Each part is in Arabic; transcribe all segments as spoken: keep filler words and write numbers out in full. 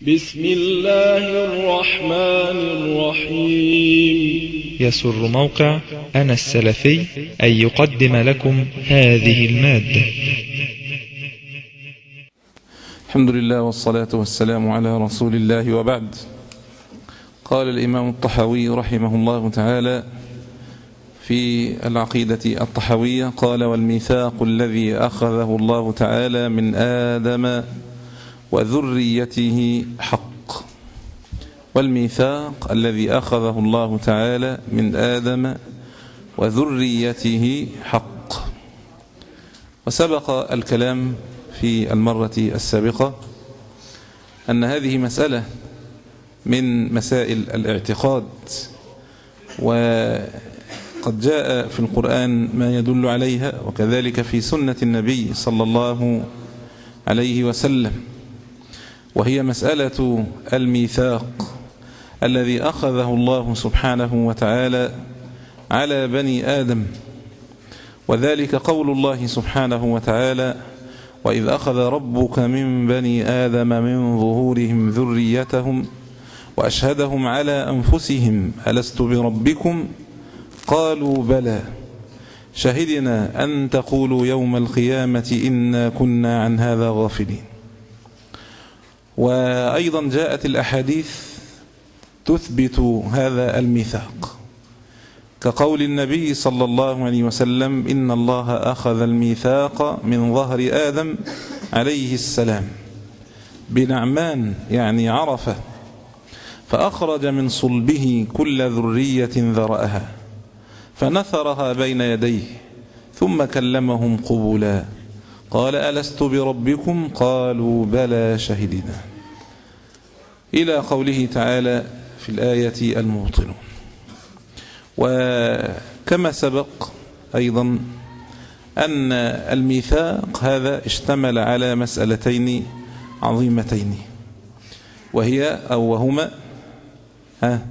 بسم الله الرحمن الرحيم. يسر موقع أنا السلفي أن يقدم لكم هذه المادة. الحمد لله والصلاة والسلام على رسول الله، وبعد. قال الإمام الطحاوي رحمه الله تعالى في العقيدة الطحاوية، قال: والميثاق الذي أخذه الله تعالى من آدم وذريته حق. والميثاق الذي أخذه الله تعالى من آدم وذريته حق. وسبق الكلام في المرة السابقة أن هذه مسألة من مسائل الاعتقاد، وقد جاء في القرآن ما يدل عليها، وكذلك في سنة النبي صلى الله عليه وسلم، وهي مسألة الميثاق الذي أخذه الله سبحانه وتعالى على بني آدم. وذلك قول الله سبحانه وتعالى: وإذ أخذ ربك من بني آدم من ظهورهم ذريتهم وأشهدهم على أنفسهم ألست بربكم قالوا بلى شهدنا أن تقولوا يوم القيامة إنا كنا عن هذا غافلين. وأيضا جاءت الأحاديث تثبت هذا الميثاق، كقول النبي صلى الله عليه وسلم: إن الله أخذ الميثاق من ظهر آدم عليه السلام بنعمان، يعني عرفة، فأخرج من صلبه كل ذرية ذرأها فنثرها بين يديه ثم كلمهم قبولا قال: ألست بربكم قالوا بلى شهدنا، إلى قوله تعالى في الآية الموطنون. وكما سبق أيضا أن الميثاق هذا اشتمل على مسألتين عظيمتين، وهي أو وهما ها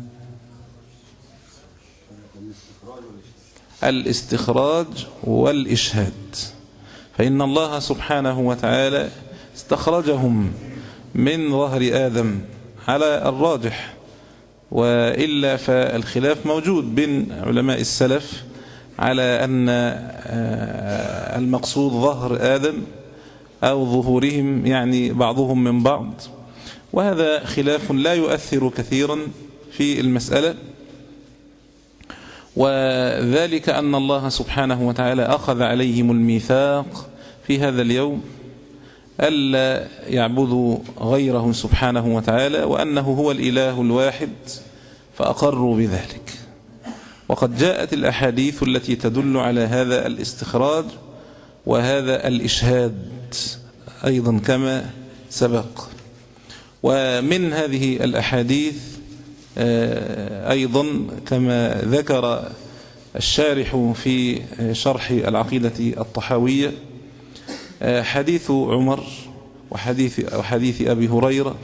الاستخراج والإشهاد. فإن الله سبحانه وتعالى استخرجهم من ظهر آدم على الراجح، وإلا فالخلاف موجود بين علماء السلف على أن المقصود ظهر آدم أو ظهورهم، يعني بعضهم من بعض، وهذا خلاف لا يؤثر كثيرا في المسألة. وذلك أن الله سبحانه وتعالى أخذ عليهم الميثاق في هذا اليوم ألا يعبدوا غيره سبحانه وتعالى، وأنه هو الإله الواحد، فأقروا بذلك. وقد جاءت الأحاديث التي تدل على هذا الاستخراج وهذا الإشهاد أيضا كما سبق. ومن هذه الأحاديث أيضا كما ذكر الشارح في شرح العقيدة الطحاوية حديث عمر وحديث, وحديث أبي هريرة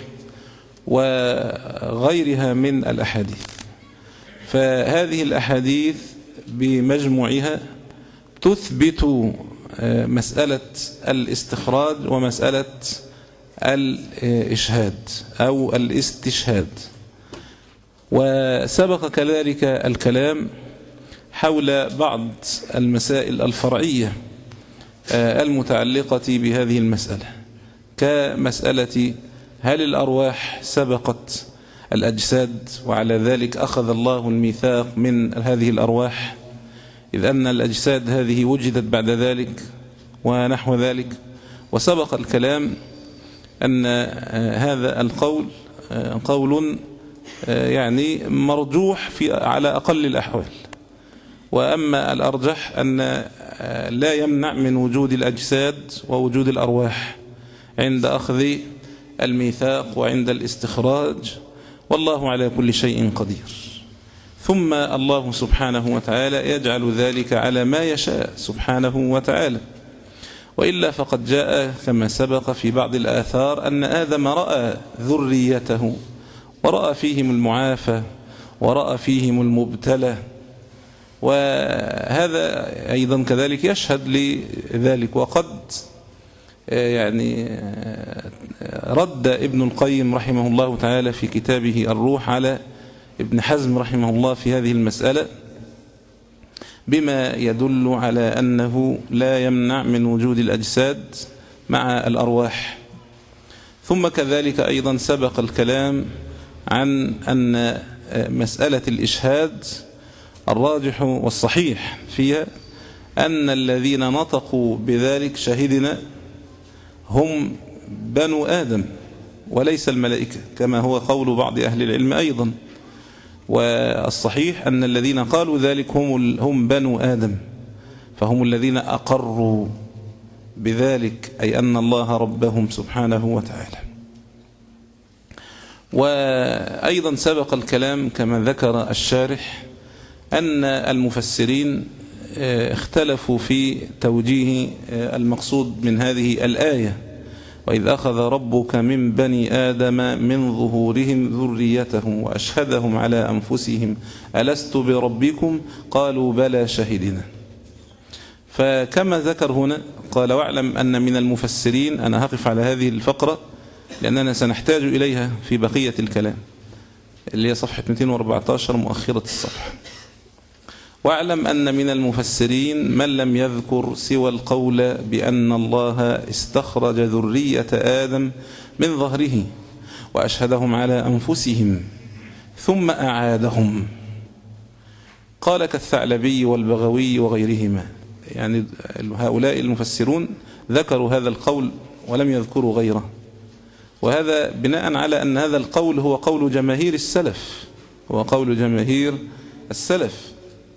وغيرها من الأحاديث. فهذه الأحاديث بمجموعها تثبت مسألة الاستخراج ومسألة الإشهاد أو الاستشهاد. وسبق كذلك الكلام حول بعض المسائل الفرعية المتعلقة بهذه المسألة، كمسألة هل الأرواح سبقت الأجساد وعلى ذلك أخذ الله الميثاق من هذه الأرواح، إذ أن الأجساد هذه وجدت بعد ذلك ونحو ذلك. وسبق الكلام أن هذا القول قول يعني مرجوح في على أقل الأحوال، وأما الأرجح أن لا يمنع من وجود الأجساد ووجود الأرواح عند أخذ الميثاق وعند الاستخراج، والله على كل شيء قدير. ثم الله سبحانه وتعالى يجعل ذلك على ما يشاء سبحانه وتعالى. وإلا فقد جاء كما سبق في بعض الآثار أن آدم رأى ذريته ورأى فيهم المعافى ورأى فيهم المبتلى، وهذا أيضا كذلك يشهد لذلك. وقد يعني رد ابن القيم رحمه الله تعالى في كتابه الروح على ابن حزم رحمه الله في هذه المسألة بما يدل على أنه لا يمنع من وجود الأجساد مع الأرواح. ثم كذلك أيضا سبق الكلام عن أن مسألة الإشهاد الراجح والصحيح فيها أن الذين نطقوا بذلك شهدنا هم بنو آدم وليس الملائكة كما هو قول بعض أهل العلم أيضا. والصحيح أن الذين قالوا ذلك هم هم بنو آدم، فهم الذين أقروا بذلك، أي أن الله ربهم سبحانه وتعالى. وأيضا سبق الكلام كما ذكر الشارح أن المفسرين اختلفوا في توجيه المقصود من هذه الآية: وإذ أخذ ربك من بني آدم من ظهورهم ذريتهم وأشهدهم على أنفسهم ألست بربكم قالوا بلى شهدنا. فكما ذكر هنا قال: واعلم أن من المفسرين، أنا هقف على هذه الفقرة لأننا سنحتاج إليها في بقية الكلام اللي هي صفحة مئتين وأربعة عشر مؤخرة الصفحة. واعلم أن من المفسرين من لم يذكر سوى القول بأن الله استخرج ذرية آدم من ظهره وأشهدهم على أنفسهم ثم أعادهم. قال كالثعلبي والبغوي وغيرهما، يعني هؤلاء المفسرون ذكروا هذا القول ولم يذكروا غيره، وهذا بناء على أن هذا القول هو قول جماهير السلف، هو قول جماهير السلف.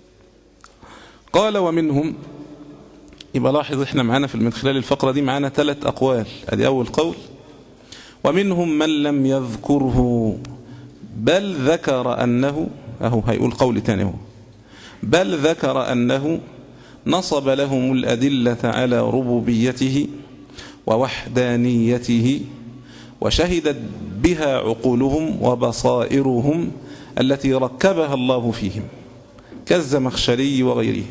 قال: ومنهم، يبقى لاحظ احنا معانا في من خلال الفقرة دي معانا ثلاث أقوال. ادي أول قول: ومنهم من لم يذكره بل ذكر أنه، أهو هيقول قول تاني هو، بل ذكر أنه نصب لهم الأدلة على ربوبيته ووحدانيته وشهدت بها عقولهم وبصائرهم التي ركبها الله فيهم كالزمخشري وغيره.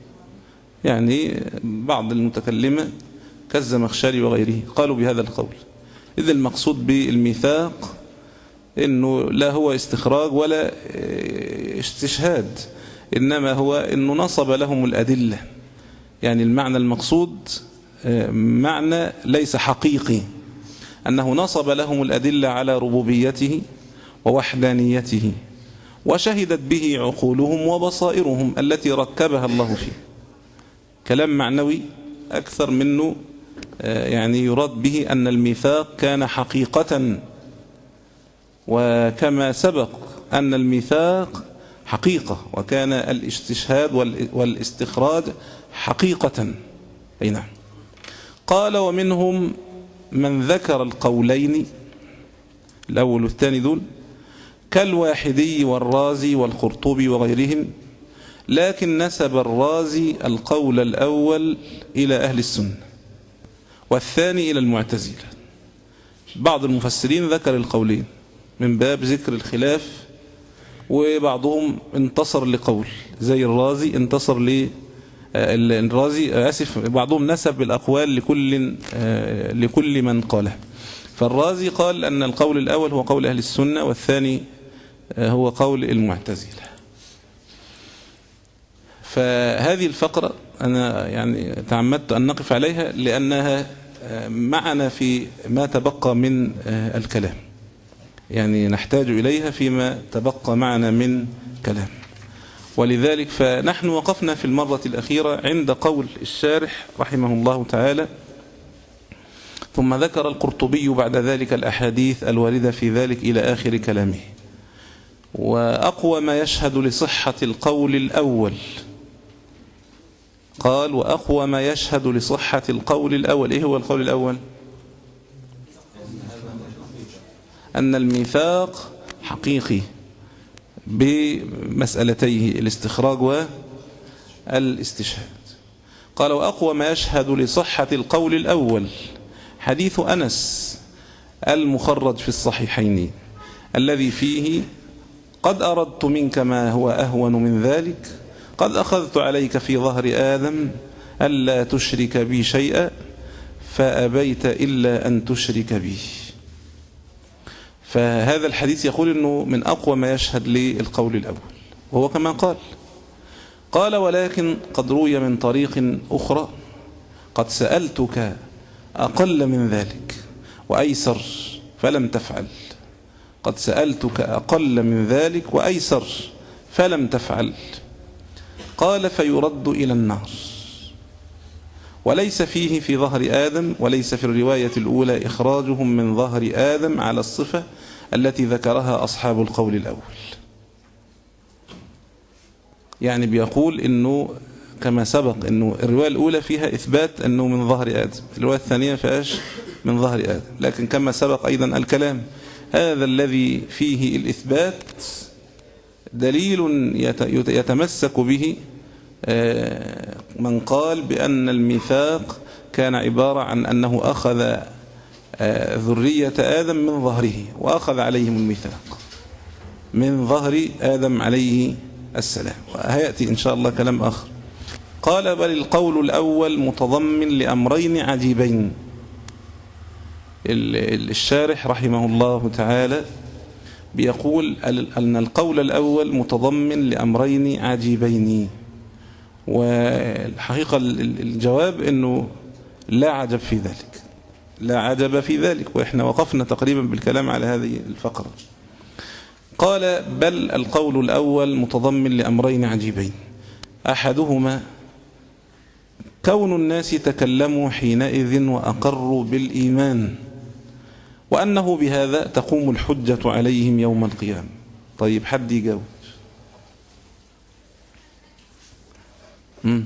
يعني بعض المتكلمة كالزمخشري وغيره قالوا بهذا القول. إذ المقصود بالميثاق إنه لا هو استخراج ولا استشهاد، إنما هو إنه نصب لهم الأدلة. يعني المعنى المقصود معنى ليس حقيقي، أنه نصب لهم الأدلة على ربوبيته ووحدانيته وشهدت به عقولهم وبصائرهم التي ركبها الله فيه. كلام معنوي أكثر منه يعني يراد به أن الميثاق كان حقيقة، وكما سبق أن الميثاق حقيقة وكان الاستشهاد والاستخراج حقيقة. أي نعم. قال: ومنهم من ذكر القولين الأول والثاني دول كالواحدي والرازي والقرطبي وغيرهم، لكن نسب الرازي القول الأول إلى أهل السنة والثاني إلى المعتزلة. بعض المفسرين ذكر القولين من باب ذكر الخلاف، وبعضهم انتصر لقول زي الرازي انتصر ل الرازي آسف بعضهم نسب الأقوال لكل لكل من قاله. فالرازي قال أن القول الأول هو قول أهل السنة والثاني هو قول المعتزلة. فهذه الفقرة أنا يعني تعمدت أن نقف عليها لأنها معنا في ما تبقى من الكلام، يعني نحتاج إليها فيما تبقى معنا من كلام. ولذلك فنحن وقفنا في المرة الأخيرة عند قول الشارح رحمه الله تعالى: ثم ذكر القرطبي بعد ذلك الأحاديث الواردة في ذلك إلى آخر كلامه. وأقوى ما يشهد لصحة القول الأول، قال: وأقوى ما يشهد لصحة القول الأول. إيه هو القول الأول؟ أن الميثاق حقيقي بمسألتيه الاستخراج والاستشهاد. قال: وأقوى ما يشهد لصحة القول الأول حديث أنس المخرج في الصحيحين الذي فيه: قد أردت منك ما هو أهون من ذلك، قد أخذت عليك في ظهر آدم ألا تشرك بي شيئا فأبيت إلا أن تشرك بي. فهذا الحديث يقول أنه من أقوى ما يشهد للقول الأول، وهو كما قال قال ولكن قد روي من طريق أخرى قد سألتك أقل من ذلك وأيسر فلم تفعل. قد سألتك أقل من ذلك وأيسر فلم تفعل. قال فيرد إلى النار. وليس فيه في ظهر آدم، وليس في الرواية الأولى إخراجهم من ظهر آدم على الصفة التي ذكرها أصحاب القول الأول. يعني بيقول إنه كما سبق إنه الرواية الأولى فيها إثبات أنه من ظهر آدم، الرواية الثانية فيهاش من ظهر آدم، لكن كما سبق أيضا الكلام هذا الذي فيه الإثبات دليل يتمسك به من قال بأن الميثاق كان عبارة عن أنه أخذ ذرية آدم من ظهره وأخذ عليهم الميثاق من ظهر آدم عليه السلام. وهيأتي إن شاء الله كلام آخر. قال بل القول الأول متضمن لأمرين عجيبين. الشارح رحمه الله تعالى بيقول أن القول الأول متضمن لأمرين عجيبين، والحقيقة الجواب أنه لا عجب في ذلك، لا عجب في ذلك، وإحنا وقفنا تقريبا بالكلام على هذه الفقرة. قال بل القول الأول متضمن لأمرين عجيبين، أحدهما كون الناس تكلموا حينئذ وأقروا بالإيمان، وأنه بهذا تقوم الحجة عليهم يوم القيامة. طيب حد يجاوب. امم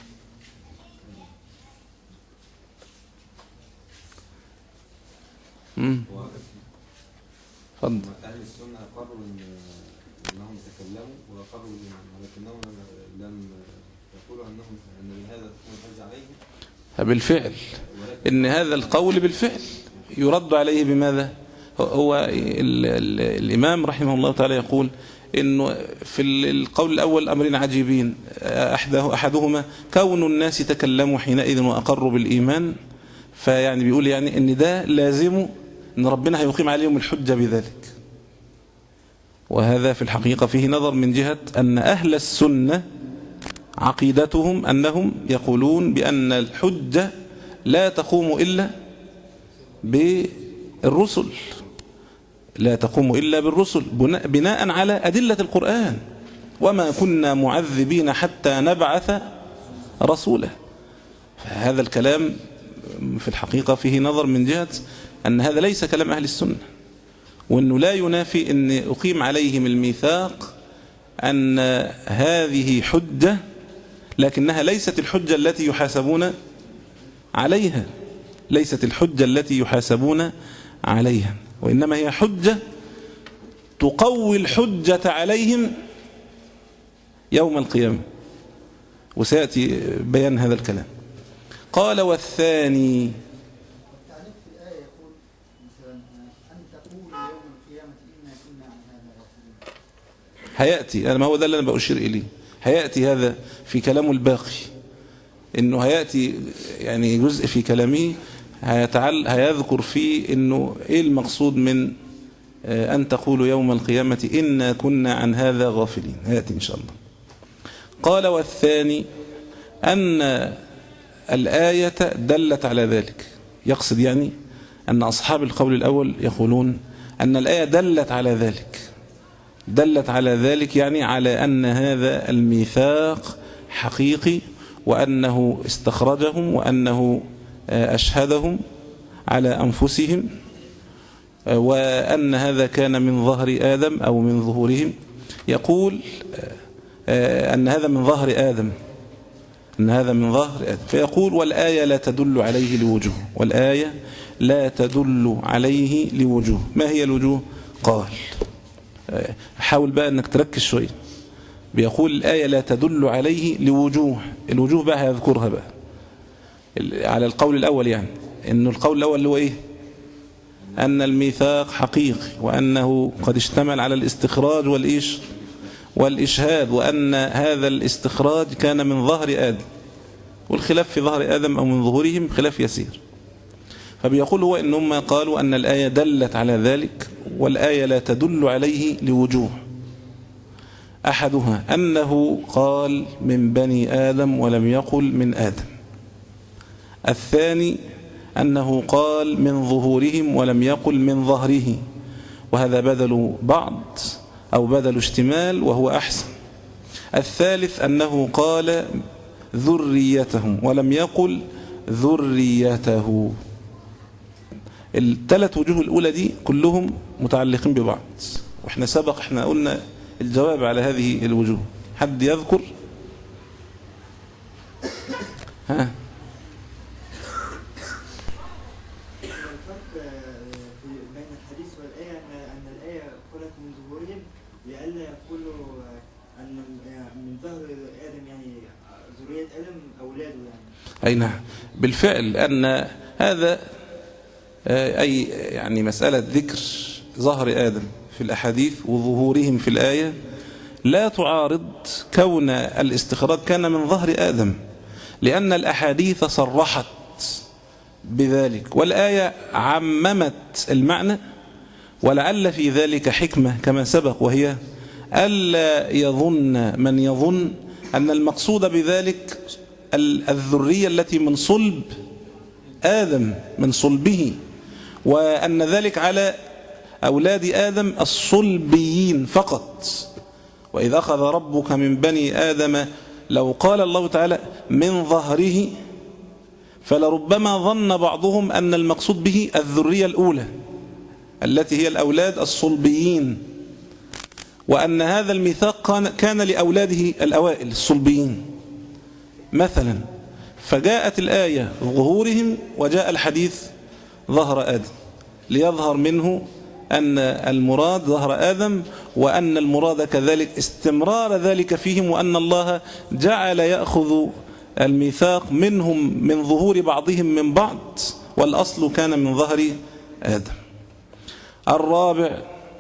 امم اتفضل. أهل السنة أقروا أنهم تكلموا وأقروا ولكنهم لم يقولوا أنهم أن بهذا تقوم الحجة عليهم. بالفعل إن هذا القول بالفعل يرد عليه بماذا؟ هو ال ال الإمام رحمه الله تعالى يقول إنه في القول الأول أمرين عجيبين، أحده أحدهما كون الناس تكلموا حينئذ وأقروا بالإيمان، فيعني بيقول يعني إن ده لازم إن ربنا هيقيم عليهم الحجة بذلك. وهذا في الحقيقة فيه نظر من جهة أن أهل السنة عقيدتهم أنهم يقولون بأن الحجة لا تقوم إلا بالرسل، لا تقوم إلا بالرسل بناء على أدلة القرآن، وما كنا معذبين حتى نبعث رسولا. فهذا الكلام في الحقيقة فيه نظر من جهة أن هذا ليس كلام أهل السنة، وأنه لا ينافي أن أقيم عليهم الميثاق أن هذه حجة، لكنها ليست الحجة التي يحاسبون عليها، ليست الحجة التي يحاسبون عليها، وإنما هي حجة تقوي الحجة عليهم يوم القيامة، وسيأتي بيان هذا الكلام. قال والثاني هيأتي، أنا ما هو ده اللي أنا بأشير إليه، هيأتي هذا في كلامه الباقي، إنه هيأتي يعني جزء في كلامه هيتعل هيذكر فيه إنه إيه المقصود من أن تقولوا يوم القيامة إنا كنا عن هذا غافلين، هيأتي إن شاء الله. قال والثاني أن الآية دلت على ذلك، يقصد يعني أن أصحاب القول الأول يقولون أن الآية دلت على ذلك، دلت على ذلك يعني على أن هذا الميثاق حقيقي، وأنه استخرجهم، وأنه أشهدهم على أنفسهم، وأن هذا كان من ظهر آدم أو من ظهورهم. يقول أن هذا من ظهر آدم، أن هذا من ظهر آدم، فيقول والآية لا تدل عليه لوجوه، والآية لا تدل عليه لوجوه. ما هي الوجوه؟ قال حاول بقى أنك تركز شوية. بيقول الآية لا تدل عليه لوجوه، الوجوه بقى هيذكرها بقى على القول الأول، يعني إنه القول الأول اللي هو إيه؟ أن الميثاق حقيقي، وأنه قد اشتمل على الاستخراج والإيش والإشهاد، وأن هذا الاستخراج كان من ظهر آدم، والخلاف في ظهر آدم أو من ظهورهم خلاف يسير. فبيقول هو إنهم قالوا أن الآية دلت على ذلك، والآية لا تدل عليه لوجوه. أحدها أنه قال من بني آدم ولم يقل من آدم. الثاني أنه قال من ظهورهم ولم يقل من ظهره، وهذا بدل بعض أو بدل اشتمال وهو أحسن. الثالث أنه قال ذريتهم ولم يقل ذريته. الثلاث وجوه الأولى دي كلهم متعلقين ببعض، وإحنا سبق إحنا قلنا الجواب على هذه الوجوه. حد يذكر؟ ها الفرق بين الحديث والآية أن الآية قالت من ظهورهم لئلا يقولوا أن من ظهر آدم يعني ذرية آدم أولاده يعني. أي نعم، بالفعل أن هذا أي يعني مسألة ذكر ظهر آدم في الأحاديث وظهورهم في الآية لا تعارض كون الاستخراج كان من ظهر آدم، لأن الأحاديث صرحت بذلك والآية عممت المعنى، ولعل في ذلك حكمة كما سبق، وهي ألا يظن من يظن أن المقصود بذلك الذرية التي من صلب آدم من صلبه، وأن ذلك على أولاد آدم الصلبيين فقط. وإذ أخذ ربك من بني آدم، لو قال الله تعالى من ظهره فلربما ظن بعضهم أن المقصود به الذرية الأولى التي هي الأولاد الصلبيين، وأن هذا الميثاق كان لأولاده الأوائل الصلبيين مثلا. فجاءت الآية ظهورهم وجاء الحديث ظهر آدم، ليظهر منه أن المراد ظهر آدم، وأن المراد كذلك استمرار ذلك فيهم، وأن الله جعل يأخذ الميثاق منهم من ظهور بعضهم من بعض، والأصل كان من ظهر آدم. الرابع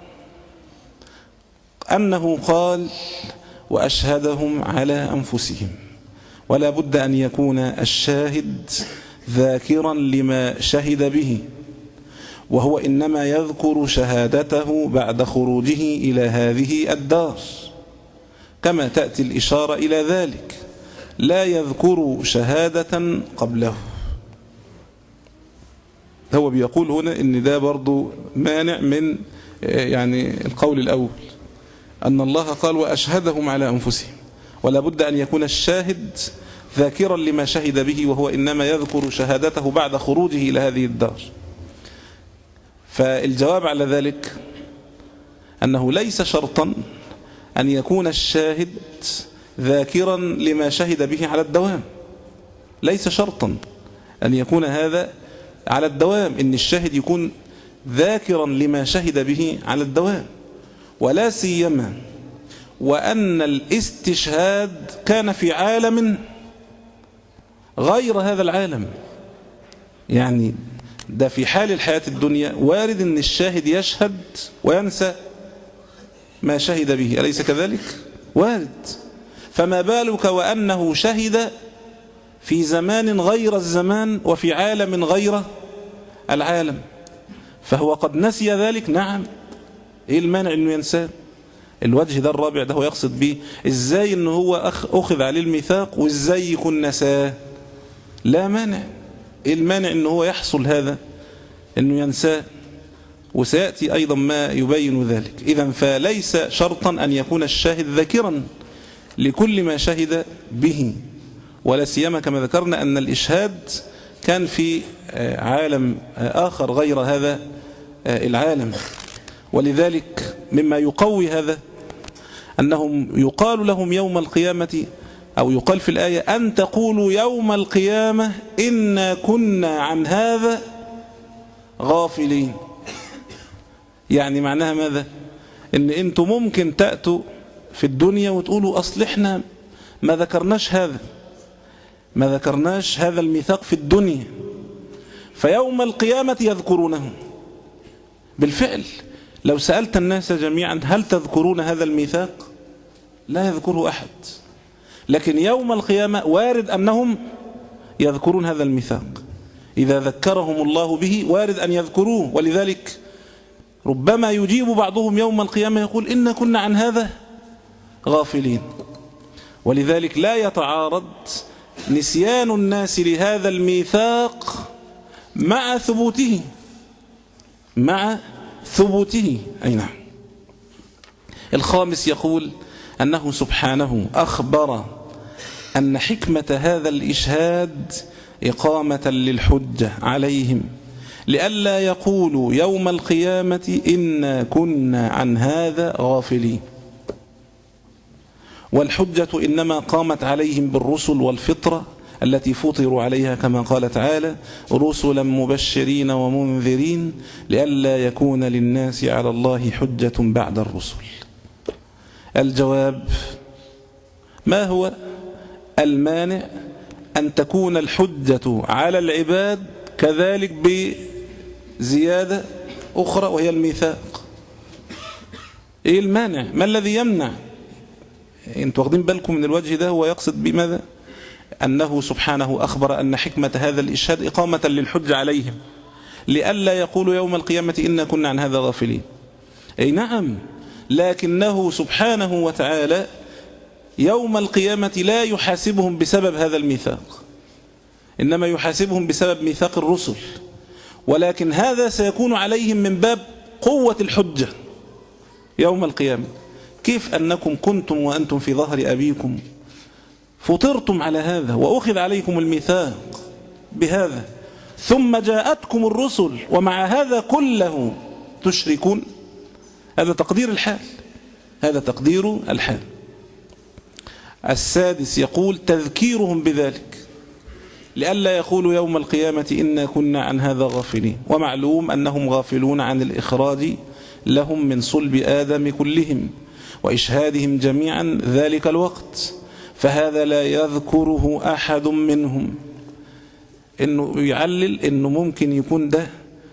أنه قال وأشهدهم على أنفسهم، ولا بد أن يكون الشاهد ذاكرا لما شهد به، وهو إنما يذكر شهادته بعد خروجه إلى هذه الدار، كما تأتي الإشارة إلى ذلك، لا يذكر شهادة قبله. هو بيقول هنا إن ده برضو مانع من يعني القول الأول، أن الله قال وأشهدهم على أنفسهم، ولا بد أن يكون الشاهد ذاكرا لما شهد به، وهو إنما يذكر شهادته بعد خروجه إلى هذه الدار. فالجواب على ذلك أنه ليس شرطا أن يكون الشاهد ذاكرا لما شهد به على الدوام، ليس شرطا أن يكون هذا على الدوام، إن الشاهد يكون ذاكرا لما شهد به على الدوام، ولا سيما وأن الاستشهاد كان في عالم غير هذا العالم. يعني ده في حال الحياة الدنيا وارد أن الشاهد يشهد وينسى ما شهد به، أليس كذلك؟ وارد. فما بالك وأنه شهد في زمان غير الزمان وفي عالم غير العالم، فهو قد نسي ذلك. نعم، إيه المانع أنه ينساه؟ الوجه ده الرابع ده هو يقصد به إزاي أنه هو أخذ عليه الميثاق وإزاي يكون نساه. لا مانع، إيه المانع أنه هو يحصل هذا أنه ينساه، وسيأتي أيضا ما يبين ذلك. إذن فليس شرطا أن يكون الشاهد ذاكرا لكل ما شهد به، ولا سيما كما ذكرنا أن الإشهاد كان في عالم آخر غير هذا العالم. ولذلك مما يقوي هذا أنهم يقال لهم يوم القيامة، أو يقال في الآية أن تقولوا يوم القيامة إنا كنا عن هذا غافلين. يعني معناها ماذا؟ إن أنتم ممكن تأتوا في الدنيا وتقولوا أصل إحنا ما ذكرناش هذا، ما ذكرناش هذا الميثاق في الدنيا، فيوم القيامة يذكرونه. بالفعل لو سألت الناس جميعا هل تذكرون هذا الميثاق؟ لا يذكره أحد، لكن يوم القيامة وارد أنهم يذكرون هذا الميثاق، إذا ذكرهم الله به وارد أن يذكروه. ولذلك ربما يجيب بعضهم يوم القيامة يقول إن كنا عن هذا غافلين. ولذلك لا يتعارض نسيان الناس لهذا الميثاق مع ثبوته مع ثبوته أي نعم. الخامس يقول أنه سبحانه أخبر أن حكمة هذا الإشهاد إقامة للحجة عليهم لئلا يقولوا يوم القيامة إنا كنا عن هذا غافلين. والحجة إنما قامت عليهم بالرسل والفطرة التي فطروا عليها كما قال تعالى رسلا مبشرين ومنذرين لئلا يكون للناس على الله حجة بعد الرسل. الجواب: ما هو المانع أن تكون الحجة على العباد كذلك بزيادة أخرى وهي الميثاق؟ إيه المانع؟ ما الذي يمنع؟ انتوا واخدين بالكم من الوجه ده؟ هو يقصد بماذا؟ أنه سبحانه أخبر أن حكمة هذا الإشهاد إقامة للحجة عليهم لئلا يقولوا يوم القيامة إنا كنا عن هذا غافلين. أي نعم، لكنه سبحانه وتعالى يوم القيامة لا يحاسبهم بسبب هذا الميثاق، إنما يحاسبهم بسبب ميثاق الرسل، ولكن هذا سيكون عليهم من باب قوة الحجة يوم القيامة. كيف أنكم كنتم وأنتم في ظهر أبيكم فطرتم على هذا وأخذ عليكم الميثاق بهذا، ثم جاءتكم الرسل ومع هذا كله تشركون؟ هذا تقدير الحال، هذا تقدير الحال. السادس يقول تذكيرهم بذلك لئلا يقولوا يوم القيامة إنا كنا عن هذا غافلين. ومعلوم أنهم غافلون عن الإخراج لهم من صلب آدم كلهم وإشهادهم جميعا ذلك الوقت، فهذا لا يذكره أحد منهم. إنه يعلل إنه ممكن يكون ده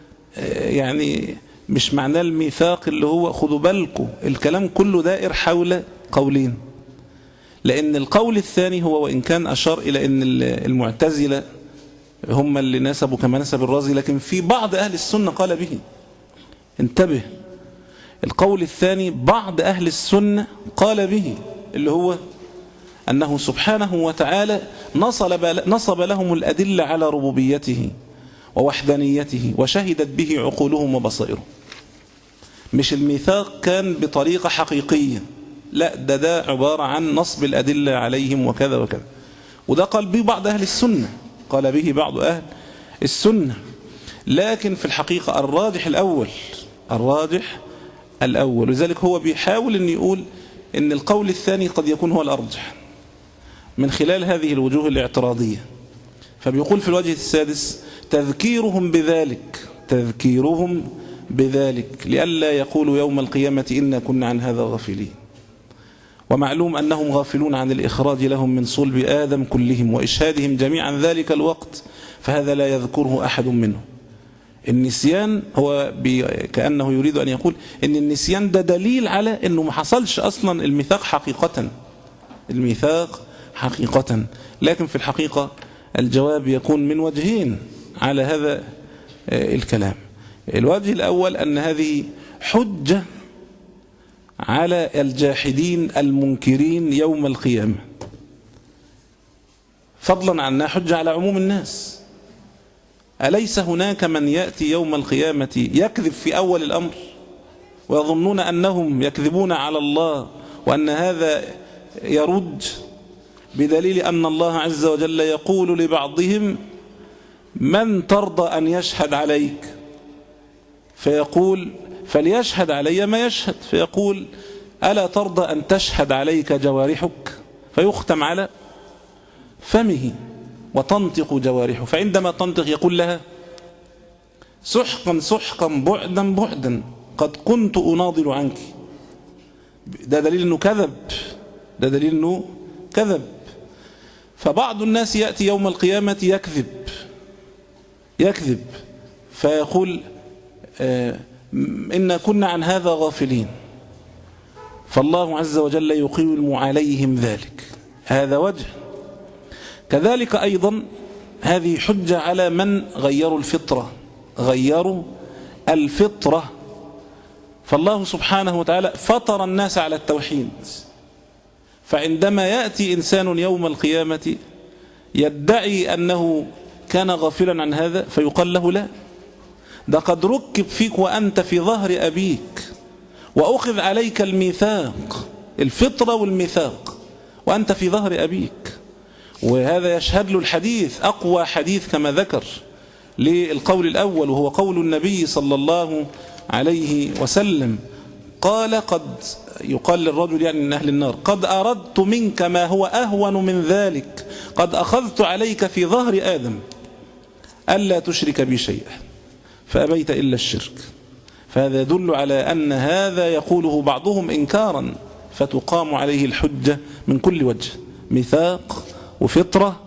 يعني مش معناه الميثاق اللي هو خدوا بالكم، الكلام كله دائر حول قولين، لأن القول الثاني هو وإن كان أشار إلى أن المعتزلة هم اللي نسبوا كما نسب الرازي، لكن في بعض أهل السنة قال به. انتبه، القول الثاني بعض أهل السنة قال به، اللي هو أنه سبحانه وتعالى نصب لهم الأدلة على ربوبيته ووحدانيته وشهدت به عقولهم وبصائرهم. مش الميثاق كان بطريقة حقيقية، لا، ده ده عبارة عن نصب الأدلة عليهم وكذا وكذا. وده قال به بعض أهل السنة، قال به بعض أهل السنة، لكن في الحقيقة الراجح الأول، الراجح الأول. لذلك هو بيحاول أن يقول أن القول الثاني قد يكون هو الأرجح من خلال هذه الوجوه الاعتراضية. فبيقول في الوجه السادس تذكيرهم بذلك، تذكيرهم بذلك لئلا يقولوا يوم القيامة إنا كنا عن هذا غافلين. ومعلوم أنهم غافلون عن الإخراج لهم من صلب آدم كلهم وإشهادهم جميعا ذلك الوقت، فهذا لا يذكره أحد منهم. النسيان هو كأنه يريد أن يقول إن النسيان ده دليل على أنه ما حصلش أصلا الميثاق حقيقة، الميثاق حقيقة. لكن في الحقيقة الجواب يكون من وجهين على هذا الكلام. الوجه الأول أن هذه حجة على الجاحدين المنكرين يوم القيامة، فضلا عنها حجة على عموم الناس. أليس هناك من يأتي يوم القيامة يكذب في أول الأمر ويظنون أنهم يكذبون على الله وأن هذا يرد، بدليل أن الله عز وجل يقول لبعضهم من ترضى أن يشهد عليك، فيقول فليشهد علي ما يشهد، فيقول ألا ترضى أن تشهد عليك جوارحك، فيختم على فمه وتنطق جوارحه، فعندما تنطق يقول لها سحقا سحقا بعدا بعدا قد كنت أناضل عنك. ده دليل أنه كذب، ده دليل أنه كذب. فبعض الناس يأتي يوم القيامة يكذب يكذب فيقول آه إنا كنا عن هذا غافلين، فالله عز وجل يقيم عليهم ذلك. هذا وجه. كذلك أيضا هذه حجة على من غيروا الفطرة، غيروا الفطرة فالله سبحانه وتعالى فطر الناس على التوحيد، فعندما يأتي إنسان يوم القيامة يدعي أنه كان غافلا عن هذا فيقال له لا، ده قد ركب فيك وأنت في ظهر أبيك وأخذ عليك الميثاق، الفطرة والميثاق، وأنت في ظهر أبيك. وهذا يشهد له الحديث، أقوى حديث كما ذكر للقول الأول، وهو قول النبي صلى الله عليه وسلم قال قد يقال للرجل يعني من أهل النار قد أردت منك ما هو أهون من ذلك، قد أخذت عليك في ظهر آدم ألا تشرك بي شيئا فأبيت إلا الشرك. فهذا يدل على أن هذا يقوله بعضهم إنكارا، فتقام عليه الحجة من كل وجه، ميثاق وفطرة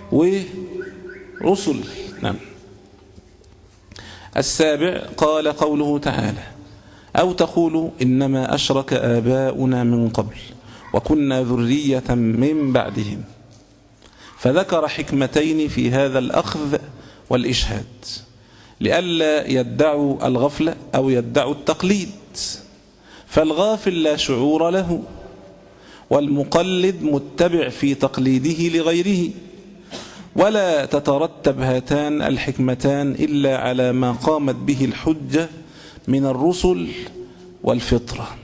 ورسل. نعم. السابع قال قوله تعالى أو تقولوا إنما أشرك آباؤنا من قبل وكنا ذرية من بعدهم، فذكر حكمتين في هذا الأخذ والإشهاد لئلا يدعوا الغفلة أو يدعوا التقليد، فالغافل لا شعور له، والمقلد متبع في تقليده لغيره، ولا تترتب هاتان الحكمتان إلا على ما قامت به الحجة من الرسل والفطرة.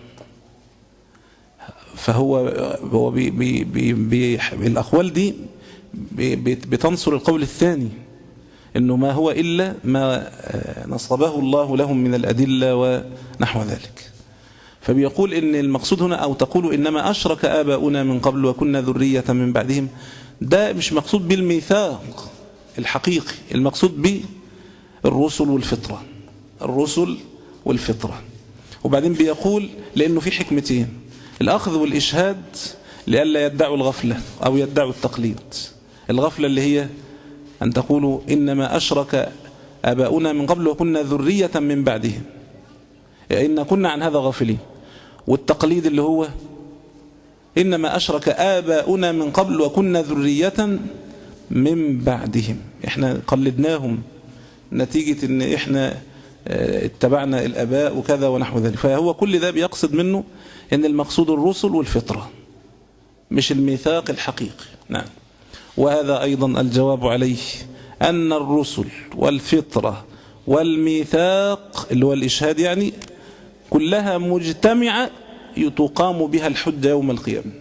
فهو هو بي بي بي بي الأقوال دي بتنصر القول الثاني، إنه ما هو إلا ما نصبه الله لهم من الأدلة ونحو ذلك. فبيقول إن المقصود هنا أو تقولوا إنما أشرك آباؤنا من قبل وكنا ذرية من بعدهم، ده مش مقصود بالميثاق الحقيقي، المقصود بالرسل والفطرة، الرسل والفطرة. وبعدين بيقول لأنه في حكمتين، الأخذ والإشهاد لئلا يدعوا الغفلة أو يدعوا التقليد. الغفلة اللي هي أن تقولوا إنما أشرك آباؤنا من قبل وكنا ذرية من بعدهم، إن كنا عن هذا غافلين. والتقليد اللي هو إنما أشرك آباؤنا من قبل وكنا ذرية من بعدهم، إحنا قلدناهم نتيجة إن إحنا اتبعنا الآباء وكذا ونحو ذلك. فهو كل ده بيقصد منه إن المقصود الرسل والفطرة مش الميثاق الحقيقي. نعم. وهذا أيضا الجواب عليه أن الرسل والفطرة والميثاق اللي هو الإشهاد يعني كلها مجتمعة تقام بها الحجة يوم القيامة،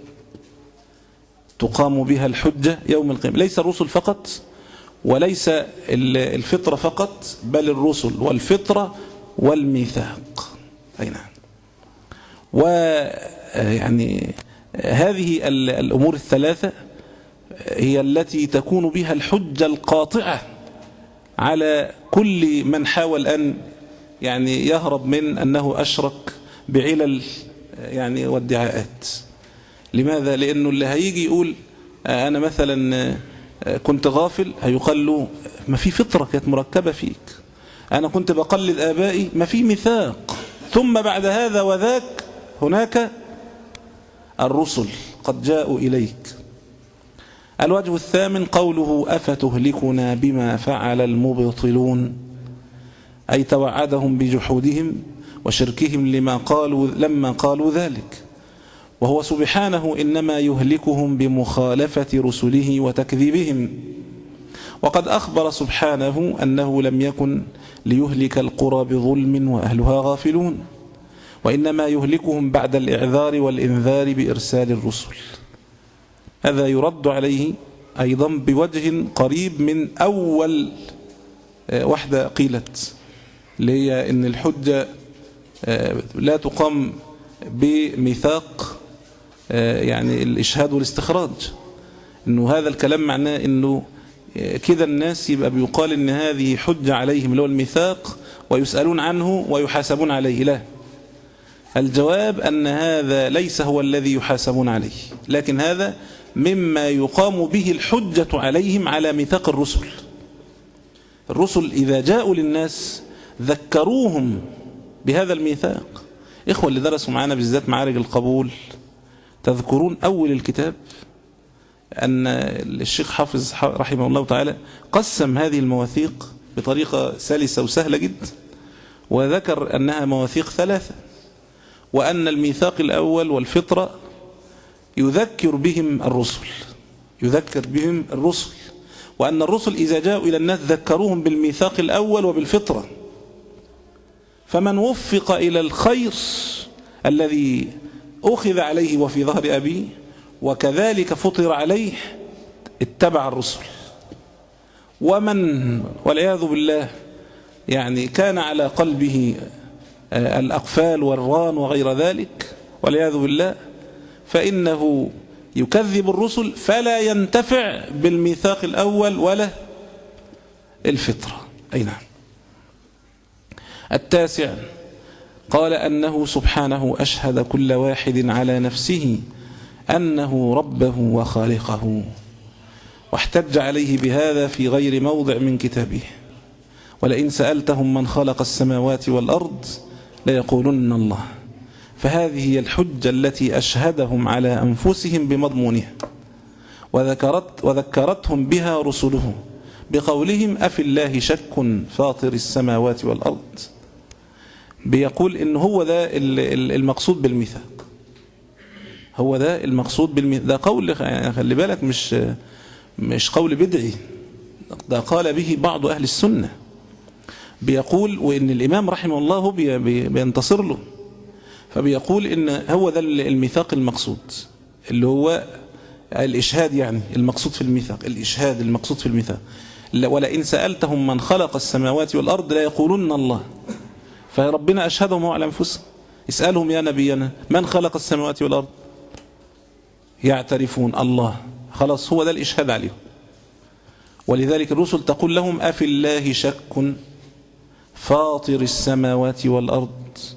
تقام بها الحجة يوم القيامة، ليس الرسل فقط وليس الفطرة فقط، بل الرسل والفطرة والميثاق. أي نعم. ويعني هذه الأمور الثلاثة هي التي تكون بها الحجة القاطعة على كل من حاول أن يعني يهرب من أنه أشرك بعلل يعني وادعاءات. لماذا؟ لأنه اللي هيجي يقول أنا مثلا كنت غافل هيقال له ما في فطرة كانت مركبة فيك، أنا كنت بقلد آبائي ما في ميثاق، ثم بعد هذا وذاك هناك الرسل قد جاءوا إليك. الوجه الثامن قوله أفتهلكنا بما فعل المبطلون، أي توعدهم بجحودهم وشركهم لما قالوا لما قالوا ذلك، وهو سبحانه إنما يهلكهم بمخالفة رسله وتكذيبهم. وقد أخبر سبحانه أنه لم يكن ليهلك القرى بظلم وأهلها غافلون، وإنما يهلكهم بعد الإعذار والإنذار بإرسال الرسل. هذا يرد عليه أيضا بوجه قريب من أول وحدة قيلت، اللي هي إن الحجة لا تقام بميثاق يعني الإشهاد والاستخراج، إنه هذا الكلام معناه إنه كده الناس يبقى بيقال إن هذه حجة عليهم اللي هو الميثاق ويسألون عنه ويحاسبون عليه. لا، الجواب أن هذا ليس هو الذي يحاسبون عليه، لكن هذا مما يقام به الحجة عليهم على ميثاق الرسل. الرسل إذا جاءوا للناس ذكروهم بهذا الميثاق. إخوة اللي درسوا معنا بالذات معارج القبول تذكرون أول الكتاب أن الشيخ حافظ رحمه الله تعالى قسم هذه المواثيق بطريقة سلسة وسهلة جدا، وذكر أنها مواثيق ثلاثة. وأن الميثاق الأول والفطرة يذكر بهم الرسل يذكر بهم الرسل وأن الرسل إذا جاءوا إلى الناس ذكروهم بالميثاق الأول وبالفطرة. فمن وفق إلى الخير الذي أخذ عليه وفي ظهر أبيه وكذلك فطر عليه اتبع الرسل، ومن والعياذ بالله يعني كان على قلبه الأقفال والران وغير ذلك والعياذ بالله فإنه يكذب الرسل فلا ينتفع بالميثاق الأول ولا الفطرة. أي نعم. التاسع قال أنه سبحانه أشهد كل واحد على نفسه أنه ربه وخالقه، واحتج عليه بهذا في غير موضع من كتابه. ولئن سألتهم من خلق السماوات والأرض ليقولن الله. فهذه هي الحجة التي أشهدهم على أنفسهم بمضمونها، وذكرت وذكرتهم بها رسله بقولهم أفي الله شك فاطر السماوات والأرض. بيقول إن هو ده المقصود بالميثاق، هو ده المقصود بالميثاق. ده قول يعني خلي بالك مش مش قول بدعي، ده قال به بعض أهل السنة. بيقول وإن الإمام رحمه الله بينتصر له، فبيقول إن هو ده الميثاق المقصود اللي هو الإشهاد، يعني المقصود في الميثاق الإشهاد المقصود في الميثاق. ولئن سألتهم من خلق السماوات والأرض لا يقولون الله. فربنا أشهدهم على أنفسهم. اسألهم يا نبينا من خلق السماوات والأرض يعترفون الله. خلاص هو ده الإشهاد عليهم. ولذلك الرسل تقول لهم أفي الله شك فاطر السماوات والأرض.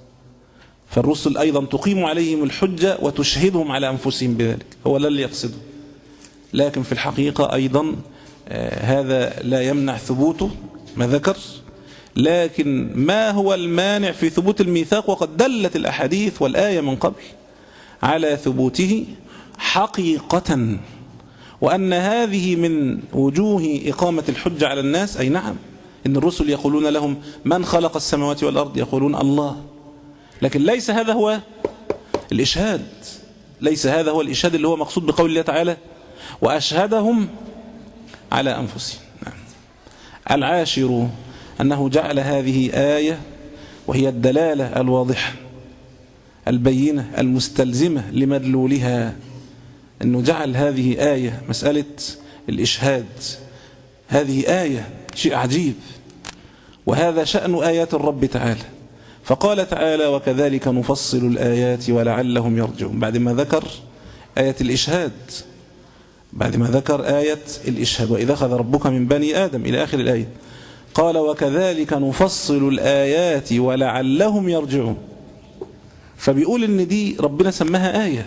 فالرسل أيضا تقيم عليهم الحجة وتشهدهم على أنفسهم بذلك، هو لا اللي يقصده. لكن في الحقيقة أيضا آه هذا لا يمنع ثبوته ما ذكر. لكن ما هو المانع في ثبوت الميثاق؟ وقد دلت الأحاديث والآية من قبل على ثبوته حقيقة، وأن هذه من وجوه إقامة الحجة على الناس. أي نعم، إن الرسل يقولون لهم من خلق السماوات والأرض يقولون الله. لكن ليس هذا هو الإشهاد، ليس هذا هو الإشهاد اللي هو مقصود بقول الله تعالى وأشهدهم على أنفسهم. نعم. العاشر أنه جعل هذه آية وهي الدلالة الواضحة البينة المستلزمة لمدلولها، أنه جعل هذه آية مسألة الإشهاد، هذه آية شيء عجيب، وهذا شأن آيات الرب تعالى. فقال تعالى وكذلك نفصل الآيات ولعلهم يرجعون، بعد ما ذكر آية الإشهاد، بعد ما ذكر آية الإشهاد وإذا أخذ ربك من بني آدم إلى آخر الآية، قال وكذلك نفصل الآيات ولعلهم يرجعون. فبيقول إن دي ربنا سماها آية،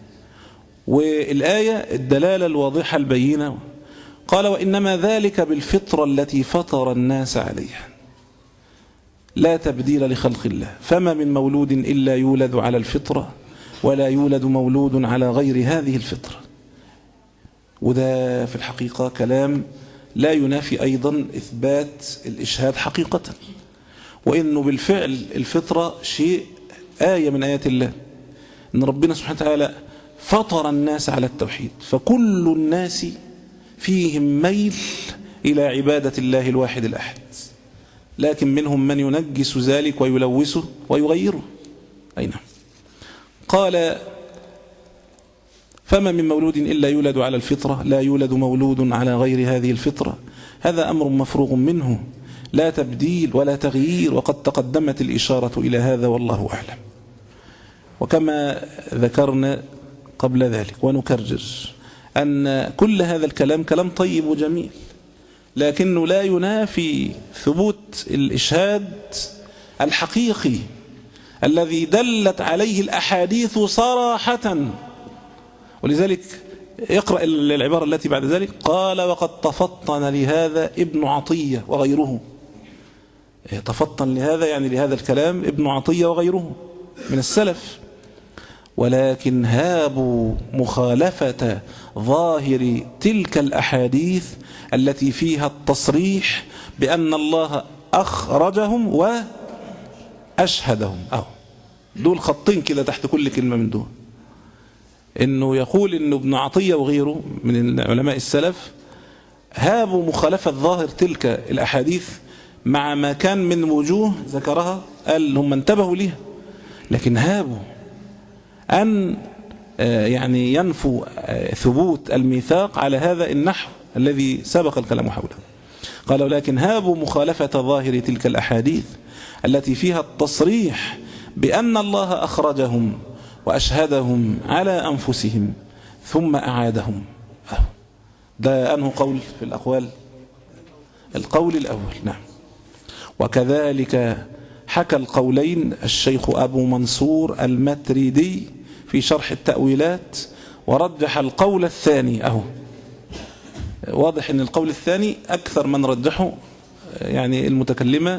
والآية الدلالة الواضحة البينة. قال وإنما ذلك بالفطرة التي فطر الناس عليها لا تبديل لخلق الله، فما من مولود إلا يولد على الفطرة ولا يولد مولود على غير هذه الفطرة. وده في الحقيقة كلام لا ينافي أيضا إثبات الإشهاد حقيقة، وإنه بالفعل الفطرة شيء آية من آيات الله، إن ربنا سبحانه وتعالى فطر الناس على التوحيد، فكل الناس فيهم ميل إلى عبادة الله الواحد الأحد، لكن منهم من ينجس ذلك ويلوثه ويغيره. أي نعم. قال فما من مولود إلا يولد على الفطرة لا يولد مولود على غير هذه الفطرة، هذا أمر مفروغ منه لا تبديل ولا تغيير، وقد تقدمت الإشارة إلى هذا والله أعلم. وكما ذكرنا قبل ذلك ونكرر أن كل هذا الكلام كلام طيب وجميل، لكنه لا ينافي ثبوت الإشهاد الحقيقي الذي دلت عليه الأحاديث صراحة. ولذلك اقرأ العبارة التي بعد ذلك، قال وقد تفطن لهذا ابن عطية وغيره. تفطن لهذا يعني لهذا الكلام ابن عطية وغيره من السلف، ولكن هابوا مخالفة ظاهر تلك الأحاديث التي فيها التصريح بأن الله أخرجهم وأشهدهم. أو دول خطين كده تحت كل كلمة من دول، انه يقول انه ابن عطية وغيره من علماء السلف هابوا مخالفة ظاهر تلك الأحاديث مع ما كان من وجوه ذكرها، قال هم انتبهوا ليها، لكن هابوا أن يعني ينفوا ثبوت الميثاق على هذا النحو الذي سبق الكلام حوله. قال ولكن هابوا مخالفة ظاهر تلك الأحاديث التي فيها التصريح بأن الله أخرجهم وأشهدهم على أنفسهم ثم أعادهم. ده أنه قول في الأقوال؟ القول الأول. نعم. وكذلك حكى القولين الشيخ أبو منصور المتريدي في شرح التأويلات، ورجح القول الثاني. أهو واضح أن القول الثاني أكثر من رجحه يعني المتكلمة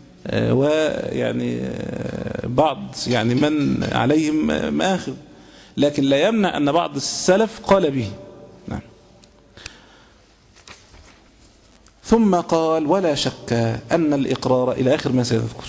ويعني بعض يعني من عليهم مآخذ، لكن لا يمنع أن بعض السلف قال به. نعم. ثم قال ولا شك أن الإقرار إلى آخر ما سيذكر.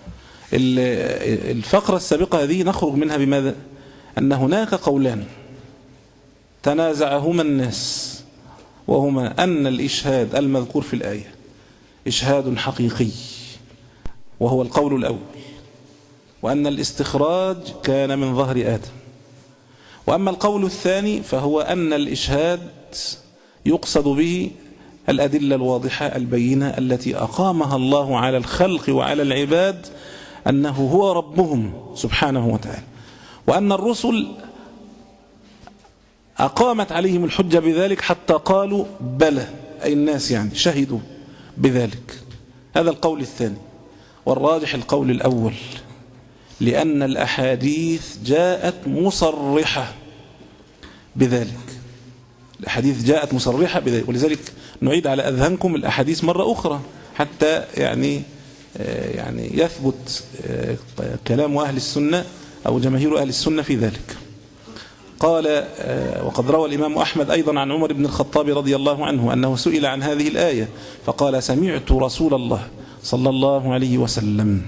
الفقرة السابقة هذه نخرج منها بماذا؟ أن هناك قولان تنازعهما الناس، وهما أن الإشهاد المذكور في الآية إشهاد حقيقي وهو القول الأول، وأن الاستخراج كان من ظهر آدم. وأما القول الثاني فهو أن الإشهاد يقصد به الأدلة الواضحة البينة التي أقامها الله على الخلق وعلى العباد أنه هو ربهم سبحانه وتعالى، وأن الرسل أقامت عليهم الحجة بذلك حتى قالوا بلى، أي الناس يعني شهدوا بذلك. هذا القول الثاني، والراجح القول الأول، لأن الأحاديث جاءت مصرحة بذلك. الأحاديث جاءت مصرحة بذلك، ولذلك نعيد على أذهانكم الأحاديث مرة أخرى حتى يعني يعني يثبت كلام أهل السنة أو جماهير أهل السنة في ذلك. قال وقد روى الإمام أحمد أيضا عن عمر بن الخطاب رضي الله عنه أنه سئل عن هذه الآية فقال سمعت رسول الله صلى الله عليه وسلم